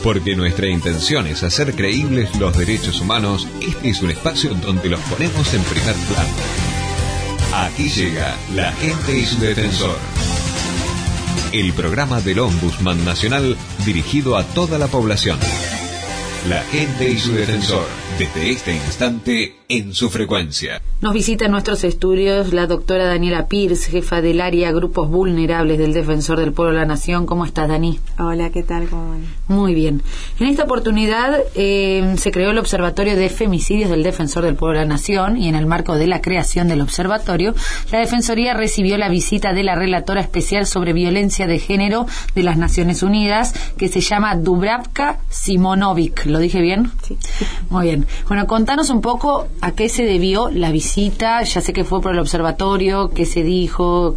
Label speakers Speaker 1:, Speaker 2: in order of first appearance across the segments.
Speaker 1: Porque nuestra intención es hacer creíbles los derechos humanos, este es un espacio donde los ponemos en primer plano. Aquí llega La Gente y su Defensor. El programa del Ombudsman Nacional dirigido a toda la población. La Gente y su Defensor, desde este instante en su frecuencia.
Speaker 2: Nos visita en nuestros estudios la doctora Daniela Pierce, jefa del área Grupos Vulnerables del Defensor del Pueblo de la Nación. ¿Cómo estás, Dani?
Speaker 3: Hola, ¿qué tal? ¿Cómo van?
Speaker 2: Muy bien. En esta oportunidad se creó el Observatorio de Femicidios del Defensor del Pueblo de la Nación, y en el marco de la creación del observatorio, la Defensoría recibió la visita de la relatora especial sobre violencia de género de las Naciones Unidas, que se llama Dubravka Simonovic. ¿Lo dije bien?
Speaker 3: Sí.
Speaker 2: Muy bien. Bueno, contanos un poco a qué se debió la visita. Ya sé que fue por el observatorio, qué se dijo.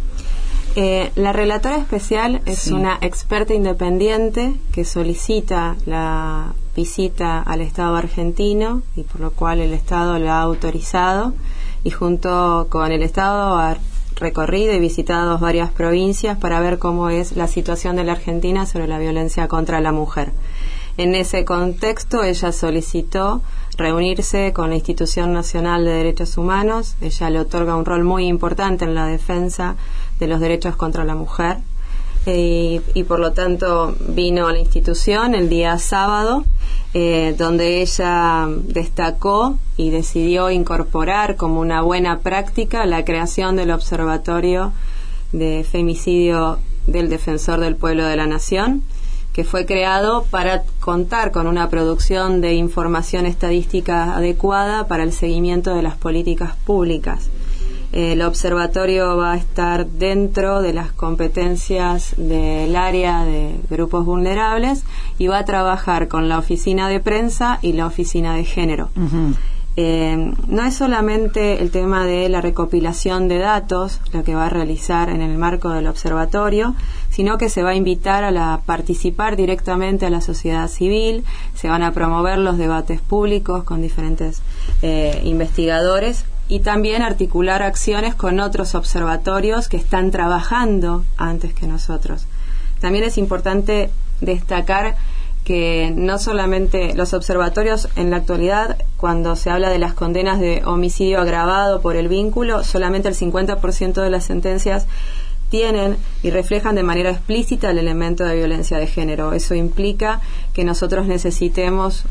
Speaker 3: La relatora especial es una experta independiente que solicita la visita al Estado argentino, y por lo cual el Estado la ha autorizado, y junto con el Estado ha recorrido y visitado varias provincias para ver cómo es la situación de la Argentina sobre la violencia contra la mujer. En ese contexto, ella solicitó reunirse con la Institución Nacional de Derechos Humanos. Ella le otorga un rol muy importante en la defensa de los derechos contra la mujer, y por lo tanto vino a la institución el día sábado, donde ella destacó y decidió incorporar como una buena práctica la creación del Observatorio de Femicidio del Defensor del Pueblo de la Nación, que fue creado para contar con una producción de información estadística adecuada para el seguimiento de las políticas públicas. El observatorio va a estar dentro de las competencias del área de grupos vulnerables y va a trabajar con la oficina de prensa y la oficina de género. Uh-huh. No es solamente el tema de la recopilación de datos lo que va a realizar en el marco del observatorio, sino que se va a invitar a participar directamente a la sociedad civil. Se van a promover los debates públicos con diferentes investigadores, y también articular acciones con otros observatorios que están trabajando antes que nosotros. También es importante destacar que no solamente los observatorios en la actualidad, cuando se habla de las condenas de homicidio agravado por el vínculo, solamente el 50% de las sentencias tienen y reflejan de manera explícita el elemento de violencia de género. Eso implica que nosotros necesitemos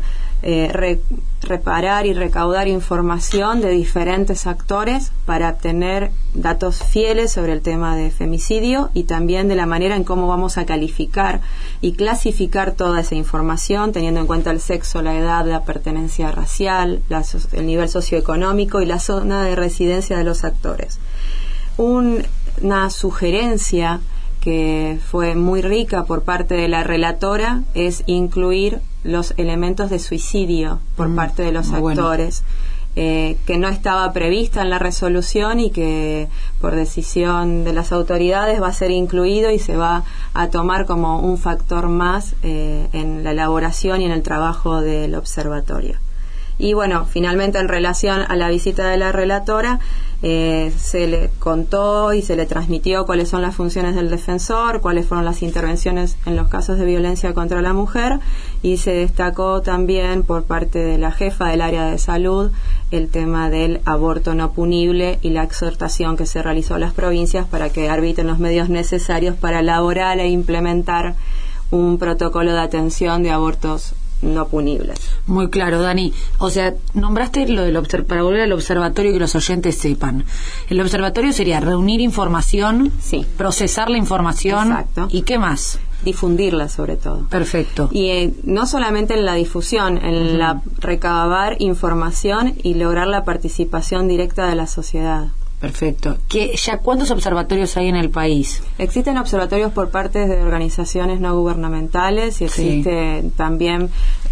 Speaker 3: reparar y recaudar información de diferentes actores para obtener datos fieles sobre el tema de femicidio, y también de la manera en cómo vamos a calificar y clasificar toda esa información, teniendo en cuenta el sexo, la edad, la pertenencia racial, el nivel socioeconómico y la zona de residencia de los actores. Una sugerencia que fue muy rica por parte de la relatora es incluir los elementos de suicidio por parte de los actores, que no estaba prevista en la resolución y que por decisión de las autoridades va a ser incluido y se va a tomar como un factor más en la elaboración y en el trabajo del observatorio. Y bueno, finalmente, en relación a la visita de la relatora, se le contó y se le transmitió cuáles son las funciones del defensor, cuáles fueron las intervenciones en los casos de violencia contra la mujer, y se destacó también por parte de la jefa del área de salud el tema del aborto no punible y la exhortación que se realizó a las provincias para que arbitren los medios necesarios para elaborar e implementar un protocolo de atención de abortos no punibles.
Speaker 2: Muy claro, Dani. O sea, nombraste lo del para volver al observatorio y que los oyentes sepan. El observatorio sería reunir información, procesar la información.
Speaker 3: Exacto.
Speaker 2: ¿Y qué más?
Speaker 3: Difundirla, sobre todo.
Speaker 2: Perfecto.
Speaker 3: Y no solamente en la difusión, en la recabar información y lograr la participación directa de la sociedad.
Speaker 2: Perfecto. ¿Cuántos observatorios hay en el país?
Speaker 3: Existen observatorios por parte de organizaciones no gubernamentales, y existe también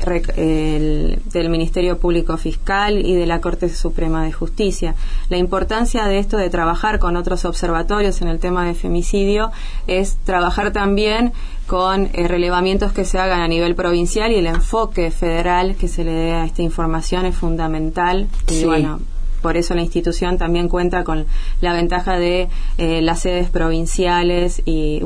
Speaker 3: del Ministerio Público Fiscal y de la Corte Suprema de Justicia. La importancia de esto de trabajar con otros observatorios en el tema de femicidio es trabajar también con relevamientos que se hagan a nivel provincial, y el enfoque federal que se le dé a esta información es fundamental. Y bueno, por eso la institución también cuenta con la ventaja de las sedes provinciales y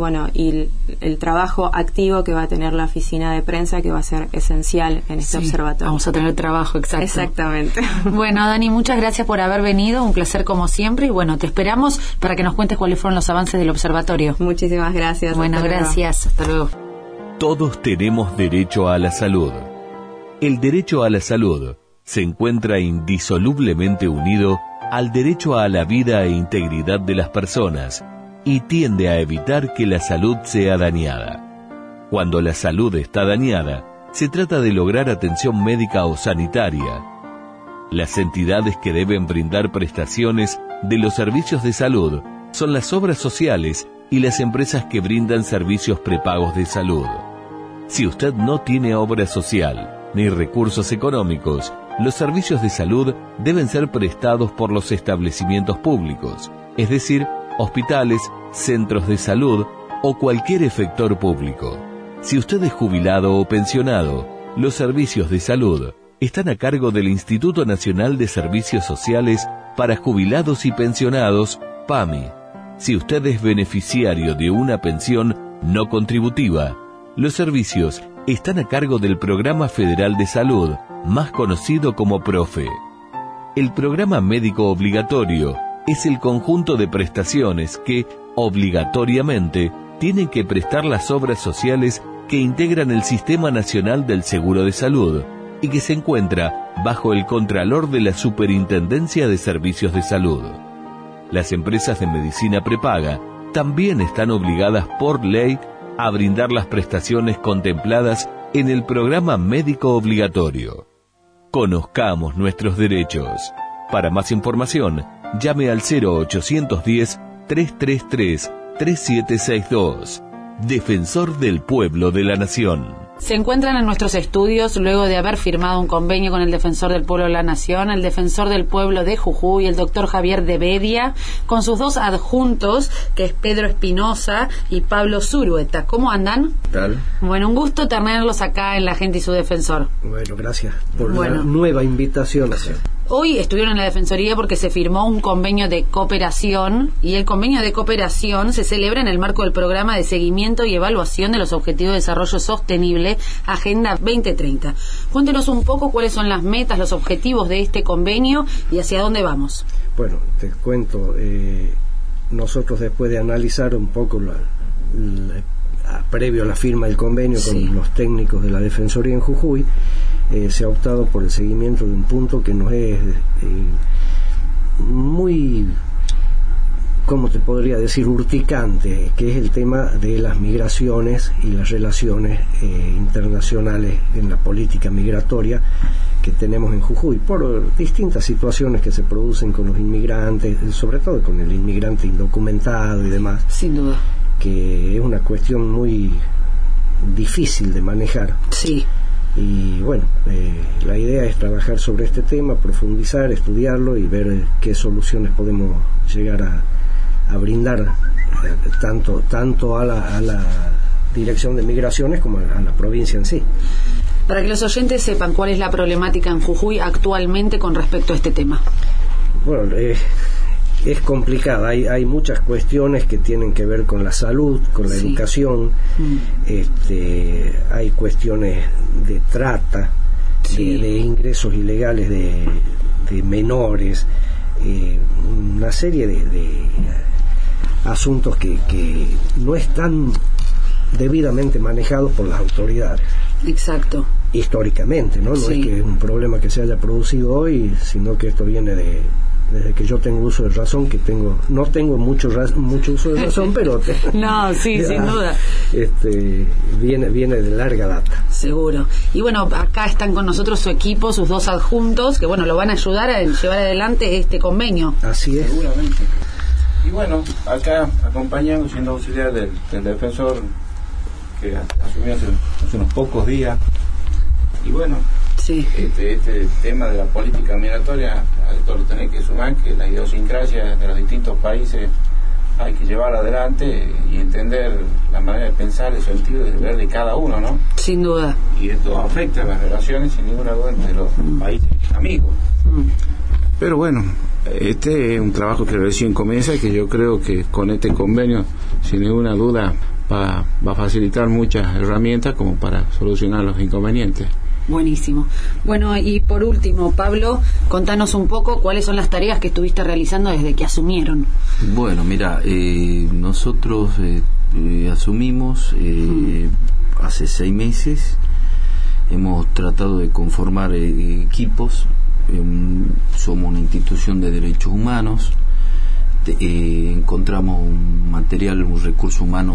Speaker 3: el trabajo activo que va a tener la oficina de prensa, que va a ser esencial en este observatorio.
Speaker 2: Vamos a tener trabajo, exacto.
Speaker 3: Exactamente.
Speaker 2: Bueno, Dani, muchas gracias por haber venido, un placer como siempre, y bueno, te esperamos para que nos cuentes cuáles fueron los avances del observatorio.
Speaker 3: Muchísimas gracias.
Speaker 2: Bueno, gracias, hasta luego.
Speaker 1: Todos tenemos derecho a la salud. El derecho a la salud se encuentra indisolublemente unido al derecho a la vida e integridad de las personas y tiende a evitar que la salud sea dañada. Cuando la salud está dañada, se trata de lograr atención médica o sanitaria. Las entidades que deben brindar prestaciones de los servicios de salud son las obras sociales y las empresas que brindan servicios prepagos de salud. Si usted no tiene obra social ni recursos económicos, los servicios de salud deben ser prestados por los establecimientos públicos, es decir, hospitales, centros de salud o cualquier efector público. Si usted es jubilado o pensionado, los servicios de salud están a cargo del Instituto Nacional de Servicios Sociales para Jubilados y Pensionados, PAMI. Si usted es beneficiario de una pensión no contributiva, los servicios están a cargo del Programa Federal de Salud, más conocido como PROFE. El programa médico obligatorio es el conjunto de prestaciones que, obligatoriamente, tienen que prestar las obras sociales que integran el Sistema Nacional del Seguro de Salud y que se encuentra bajo el Contralor de la Superintendencia de Servicios de Salud. Las empresas de medicina prepaga también están obligadas por ley a brindar las prestaciones contempladas en el programa médico obligatorio. Conozcamos nuestros derechos. Para más información, llame al 0810-333-3762. Defensor del Pueblo de la Nación.
Speaker 2: Se encuentran en nuestros estudios, luego de haber firmado un convenio con el Defensor del Pueblo de la Nación, el Defensor del Pueblo de Jujuy, el doctor Javier de Bedia, con sus dos adjuntos, que es Pedro Espinosa y Pablo Zurueta. ¿Cómo andan?
Speaker 4: ¿Qué tal?
Speaker 2: Bueno, un gusto tenerlos acá en La Gente y su Defensor.
Speaker 4: Bueno, gracias por la nueva invitación.
Speaker 2: Hoy estuvieron en la Defensoría porque se firmó un convenio de cooperación, y el convenio de cooperación se celebra en el marco del programa de seguimiento y evaluación de los Objetivos de Desarrollo Sostenible, Agenda 2030. Cuéntenos un poco cuáles son las metas, los objetivos de este convenio y hacia dónde vamos.
Speaker 4: Bueno, te cuento, nosotros después de analizar un poco previo a la firma del convenio con los técnicos de la Defensoría en Jujuy, se ha optado por el seguimiento de un punto que nos es muy, ¿cómo te podría decir?, urticante, que es el tema de las migraciones y las relaciones internacionales en la política migratoria que tenemos en Jujuy, por distintas situaciones que se producen con los inmigrantes, sobre todo con el inmigrante indocumentado y demás.
Speaker 2: Sin duda.
Speaker 4: Que es una cuestión muy difícil de manejar.
Speaker 2: Sí.
Speaker 4: Y bueno, la idea es trabajar sobre este tema, profundizar, estudiarlo y ver qué soluciones podemos llegar a brindar tanto a la Dirección de Migraciones como a la provincia en sí.
Speaker 2: Para que los oyentes sepan cuál es la problemática en Jujuy actualmente con respecto a este tema.
Speaker 4: Bueno, es complicada, hay muchas cuestiones que tienen que ver con la salud, con la educación, hay cuestiones de trata, de ingresos ilegales de menores, una serie de asuntos que no están debidamente manejados por las autoridades.
Speaker 2: Exacto.
Speaker 4: Históricamente, ¿no? No es que es un problema que se haya producido hoy, sino que esto viene desde que yo tengo uso de razón, que no tengo mucho uso de razón, pero
Speaker 2: no, sí, sin duda.
Speaker 4: Viene de larga data.
Speaker 2: Seguro. Y bueno, acá están con nosotros su equipo, sus dos adjuntos, que bueno, lo van a ayudar a llevar adelante este convenio.
Speaker 4: Así es.
Speaker 5: Seguramente. Y bueno, acá acompañando, siendo auxiliar del defensor que asumió hace unos pocos días. Y bueno, este tema de la política migratoria, a esto lo tenés que sumar que la idiosincrasia de los distintos países hay que llevar adelante y entender la manera de pensar, el sentido de ver de cada uno, ¿no?
Speaker 2: Sin duda.
Speaker 5: Y esto afecta a las relaciones sin ninguna duda entre los países amigos. Pero bueno, este es un trabajo que recién comienza y que yo creo que con este convenio, sin ninguna duda, va a facilitar muchas herramientas como para solucionar los inconvenientes.
Speaker 2: Buenísimo. Bueno, y por último, Pablo, contanos un poco cuáles son las tareas que estuviste realizando desde que asumieron.
Speaker 6: Bueno, mira, nosotros asumimos hace 6 meses. Hemos tratado de conformar equipos. Somos una institución de derechos humanos. Encontramos un material, un recurso humano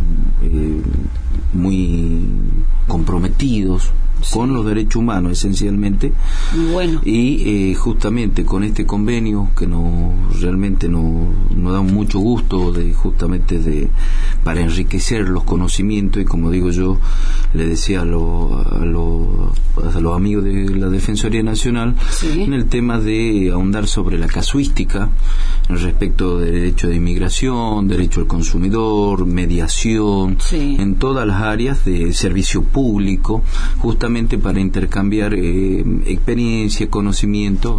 Speaker 6: muy comprometidos con los derechos humanos esencialmente.
Speaker 2: Bueno.
Speaker 6: Y justamente con este convenio que realmente nos da mucho gusto para enriquecer los conocimientos, y como digo yo, le decía a los amigos de la Defensoría Nacional, sí, en el tema de ahondar sobre la casuística respecto de derecho de inmigración, derecho al consumidor, mediación, sí, en todas las áreas de servicio público, justamente para intercambiar experiencia, conocimiento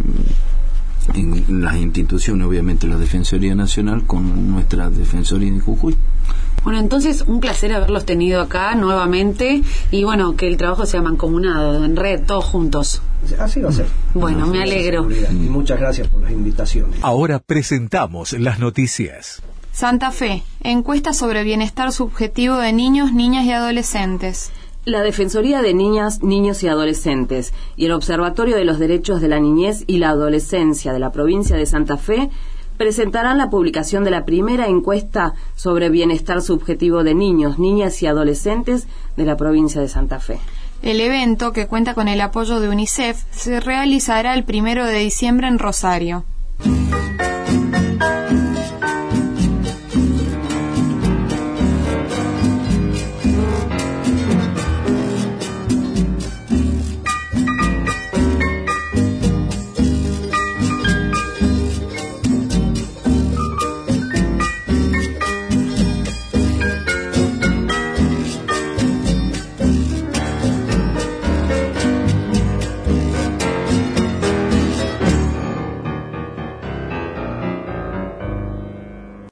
Speaker 6: en las instituciones, obviamente la Defensoría Nacional con nuestra Defensoría de Jujuy.
Speaker 2: Bueno, entonces un placer haberlos tenido acá nuevamente y bueno, que el trabajo sea mancomunado, en red, todos juntos.
Speaker 4: Así va a ser.
Speaker 2: Bueno, me alegro.
Speaker 4: Y muchas gracias por las invitaciones.
Speaker 1: Ahora presentamos las noticias.
Speaker 7: Santa Fe, encuesta sobre bienestar subjetivo de niños, niñas y adolescentes.
Speaker 8: La Defensoría de Niñas, Niños y Adolescentes y el Observatorio de los Derechos de la Niñez y la Adolescencia de la provincia de Santa Fe presentarán la publicación de la primera encuesta sobre bienestar subjetivo de niños, niñas y adolescentes de la provincia de Santa Fe.
Speaker 7: El evento, que cuenta con el apoyo de UNICEF, se realizará el 1 de diciembre en Rosario.